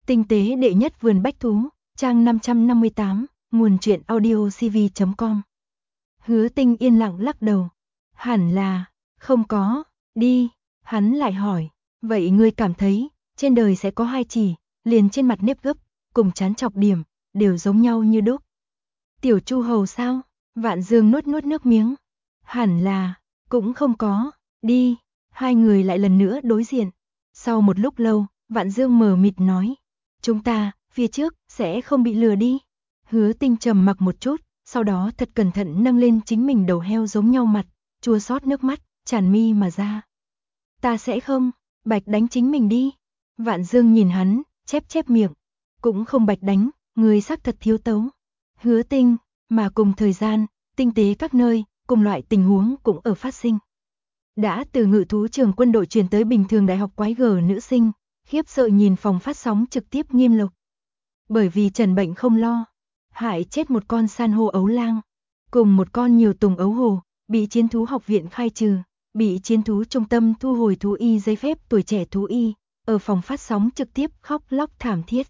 Tinh tế đệ nhất vườn bách thú, trang 558, nguồn truyện audiocv.com. Hứa Tinh yên lặng lắc đầu. Hẳn là, không có, đi, hắn lại hỏi, vậy ngươi cảm thấy, trên đời sẽ có hai chỉ, liền trên mặt nếp gấp, cùng chán chọc điểm, đều giống nhau như đúc. Tiểu Chu Hầu sao? Vạn Dương nuốt nuốt nước miếng. Hẳn là, cũng không có, đi, hai người lại lần nữa đối diện. Sau một lúc lâu, Vạn Dương mờ mịt nói, chúng ta, phía trước, sẽ không bị lừa đi. Hứa Tinh trầm mặc một chút, sau đó thật cẩn thận nâng lên chính mình đầu heo giống nhau mặt, chua xót nước mắt, tràn mi mà ra. Ta sẽ không, bạch đánh chính mình đi. Vạn Dương nhìn hắn, chép chép miệng, cũng không bạch đánh, người xác thật thiếu tấu. Hứa Tinh, mà cùng thời gian, tinh tế các nơi, cùng loại tình huống cũng ở phát sinh. Đã từ ngự thú trường quân đội truyền tới bình thường đại học quái gở nữ sinh, khiếp sợ nhìn phòng phát sóng trực tiếp Nghiêm Lộc. Bởi vì trần bệnh không lo, hại chết một con san hô ấu lang, cùng một con nhiều tùng ấu hồ, bị chiến thú học viện khai trừ, bị chiến thú trung tâm thu hồi thú y giấy phép tuổi trẻ thú y, ở phòng phát sóng trực tiếp khóc lóc thảm thiết.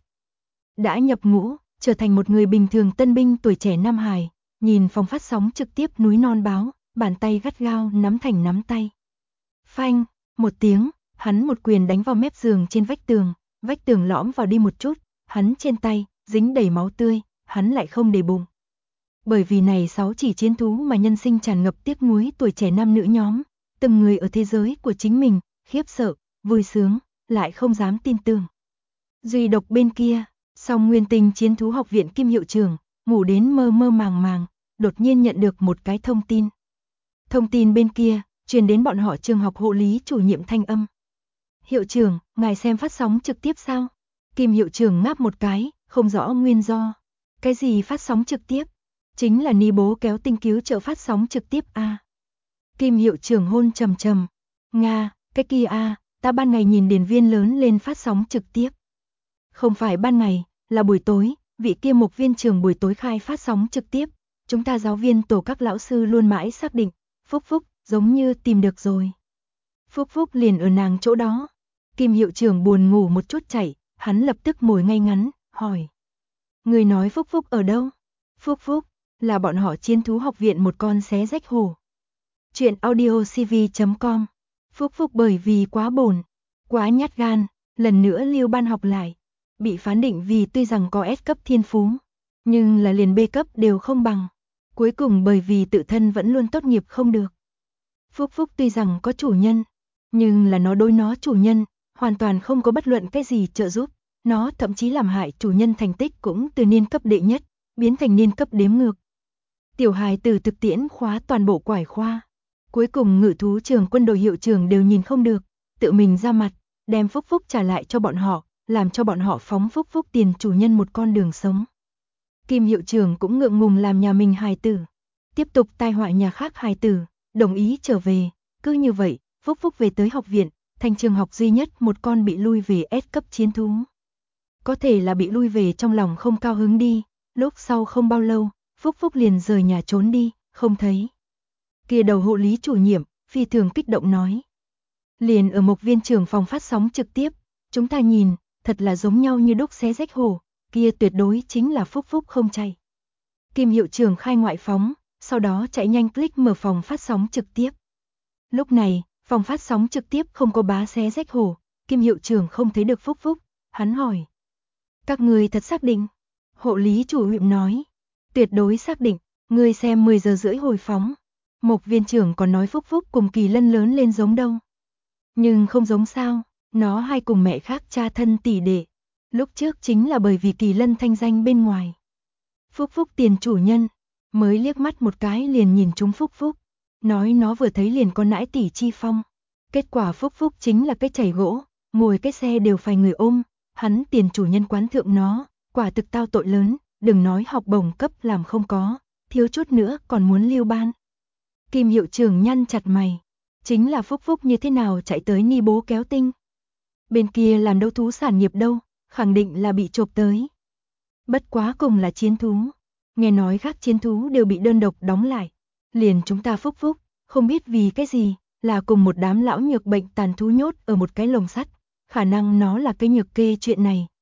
Đã nhập ngũ, trở thành một người bình thường tân binh tuổi trẻ Nam Hải, nhìn phòng phát sóng trực tiếp núi non báo, bàn tay gắt gao nắm thành nắm tay. Phanh, một tiếng, hắn một quyền đánh vào mép giường trên vách tường lõm vào đi một chút, hắn trên tay, dính đầy máu tươi, hắn lại không để bụng. Bởi vì này 6 chỉ chiến thú mà nhân sinh tràn ngập tiếc nuối tuổi trẻ nam nữ nhóm, từng người ở thế giới của chính mình, khiếp sợ, vui sướng, lại không dám tin tưởng. Duy độc bên kia, Song Nguyên Tinh chiến thú học viện Kim hiệu trưởng, ngủ đến mơ mơ màng màng, đột nhiên nhận được một cái thông tin. Thông tin bên kia, truyền đến bọn họ trường học hộ lý chủ nhiệm thanh âm. Hiệu trưởng, ngài xem phát sóng trực tiếp sao? Kim hiệu trưởng ngáp một cái, không rõ nguyên do. Cái gì phát sóng trực tiếp? Chính là Ni bố kéo tinh cứu trợ phát sóng trực tiếp a. Kim hiệu trưởng hôn trầm trầm. Nga, cái kia a, ta ban ngày nhìn điển viên lớn lên phát sóng trực tiếp. Không phải ban ngày, là buổi tối, vị kia mục viên trường buổi tối khai phát sóng trực tiếp. Chúng ta giáo viên tổ các lão sư luôn mãi xác định, Phúc Phúc, giống như tìm được rồi. Phúc Phúc liền ở nàng chỗ đó. Kim hiệu trưởng buồn ngủ một chút chạy, hắn lập tức ngồi ngay ngắn, hỏi. Người nói Phúc Phúc ở đâu? Phúc Phúc, là bọn họ chiến thú học viện một con xé rách hổ. Chuyện audiocv.com. Phúc Phúc bởi vì quá bổn, quá nhát gan, lần nữa lưu ban học lại. Bị phán định vì tuy rằng có S cấp thiên phú, nhưng là liền B cấp đều không bằng. Cuối cùng bởi vì tự thân vẫn luôn tốt nghiệp không được. Phúc Phúc tuy rằng có chủ nhân, nhưng là nó đối nó chủ nhân, hoàn toàn không có bất luận cái gì trợ giúp. Nó thậm chí làm hại chủ nhân thành tích cũng từ niên cấp đệ nhất, biến thành niên cấp đếm ngược. Tiểu hài từ thực tiễn khóa toàn bộ quải khoa. Cuối cùng ngự thú trường quân đội hiệu trưởng đều nhìn không được, tự mình ra mặt, đem Phúc Phúc trả lại cho bọn họ, làm cho bọn họ phóng Phúc Phúc tiền chủ nhân một con đường sống. Kim hiệu trưởng cũng ngượng ngùng làm nhà mình hài tử, tiếp tục tai họa nhà khác hài tử, đồng ý trở về. Cứ như vậy, Phúc Phúc về tới học viện, thành trường học duy nhất một con bị lui về S cấp chiến thú. Có thể là bị lui về trong lòng không cao hứng đi, lúc sau không bao lâu, Phúc Phúc liền rời nhà trốn đi, không thấy. Kia đầu hộ lý chủ nhiệm, phi thường kích động nói. Liền ở một viên trường phòng phát sóng trực tiếp, chúng ta nhìn, thật là giống nhau như đúc xé rách hổ, kia tuyệt đối chính là Phúc Phúc không chạy. Kim hiệu trưởng khai ngoại phóng, sau đó chạy nhanh click mở phòng phát sóng trực tiếp. Lúc này, phòng phát sóng trực tiếp không có bá xé rách hổ, Kim hiệu trưởng không thấy được Phúc Phúc, hắn hỏi. Các người thật xác định? Hộ lý chủ nhiệm nói. Tuyệt đối xác định, người xem 10 giờ rưỡi hồi phóng. Một viên trưởng còn nói Phúc Phúc cùng Kỳ Lân lớn lên giống đâu. Nhưng không giống sao, nó hay cùng mẹ khác cha thân tỷ đệ. Lúc trước chính là bởi vì Kỳ Lân thanh danh bên ngoài. Phúc Phúc tiền chủ nhân, mới liếc mắt một cái liền nhìn trúng Phúc Phúc. Nói nó vừa thấy liền có nãi tỷ chi phong. Kết quả Phúc Phúc chính là cái chảy gỗ, ngồi cái xe đều phải người ôm. Hắn tiền chủ nhân quán thượng nó, quả thực tao tội lớn, đừng nói học bổng cấp làm không có, thiếu chút nữa còn muốn lưu ban. Kim hiệu trưởng nhăn chặt mày, chính là Phúc Phúc như thế nào chạy tới Ni bố kéo tinh. Bên kia làm đấu thú sản nghiệp đâu, khẳng định là bị chộp tới. Bất quá cùng là chiến thú, nghe nói các chiến thú đều bị đơn độc đóng lại. Liền chúng ta Phúc Phúc, không biết vì cái gì, là cùng một đám lão nhược bệnh tàn thú nhốt ở một cái lồng sắt. Khả năng nó là cái nhược kê chuyện này,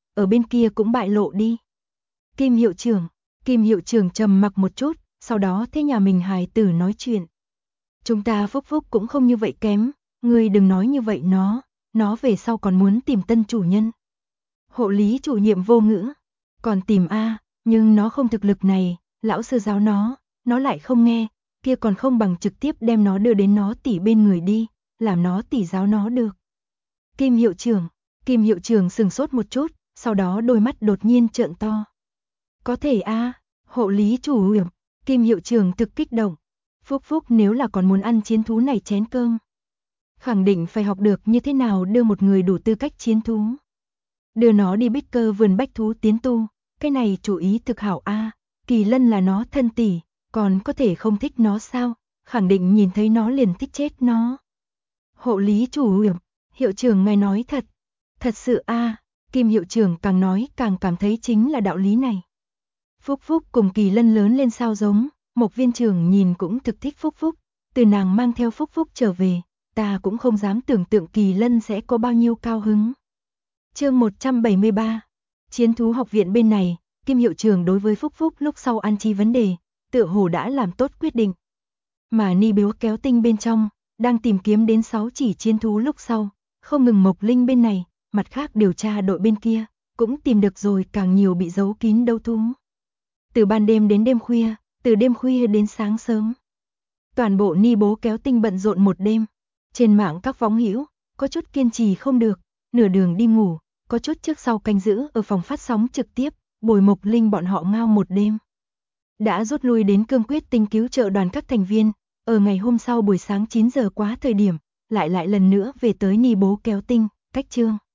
ở bên kia cũng bại lộ đi. Kim hiệu trưởng trầm mặc một chút, sau đó thế nhà mình hài tử nói chuyện. Chúng ta Phúc Phúc cũng không như vậy kém, ngươi đừng nói như vậy nó về sau còn muốn tìm tân chủ nhân. Hộ lý chủ nhiệm vô ngữ, còn tìm a, nhưng nó không thực lực này, lão sư giáo nó lại không nghe, kia còn không bằng trực tiếp đem nó đưa đến nó tỷ bên người đi, làm nó tỷ giáo nó được. Kim hiệu trưởng sừng sốt một chút, sau đó đôi mắt đột nhiên trợn to. Có thể a, hộ lý chủ nhiệm, Kim hiệu trưởng thực kích động. Phúc Phúc nếu là còn muốn ăn chiến thú này chén cơm, khẳng định phải học được như thế nào đưa một người đủ tư cách chiến thú. Đưa nó đi bích cơ vườn bách thú tiến tu, cái này chủ ý thực hảo a. Kỳ Lân là nó thân tỷ, còn có thể không thích nó sao, khẳng định nhìn thấy nó liền thích chết nó. Hộ lý chủ nhiệm, hiệu trưởng ngài nói thật sự a. Kim hiệu trưởng càng nói càng cảm thấy chính là đạo lý này. Phúc Phúc cùng Kỳ Lân lớn lên sao giống, Mộc viên trưởng nhìn cũng thực thích Phúc Phúc, từ nàng mang theo Phúc Phúc trở về, ta cũng không dám tưởng tượng Kỳ Lân sẽ có bao nhiêu cao hứng. Chương 173, Chiến thú học viện bên này, Kim hiệu trưởng đối với Phúc Phúc lúc sau an chi vấn đề, tựa hồ đã làm tốt quyết định. Mà Ni Biếu kéo tinh bên trong, đang tìm kiếm đến 6 chỉ chiến thú lúc sau, không ngừng Mộc Linh bên này, mặt khác điều tra đội bên kia, cũng tìm được rồi càng nhiều bị giấu kín đấu thú. Từ ban đêm đến đêm khuya, từ đêm khuya đến sáng sớm. Toàn bộ Ni Bố kéo tinh bận rộn một đêm. Trên mạng các võng hữu, có chút kiên trì không được, nửa đường đi ngủ, có chút trước sau canh giữ ở phòng phát sóng trực tiếp, bồi Mộc Linh bọn họ ngao một đêm. Đã rút lui đến cương quyết tinh cứu trợ đoàn các thành viên, ở ngày hôm sau buổi sáng 9 giờ quá thời điểm, lại lần nữa về tới Ni Bố kéo tinh, cách chương.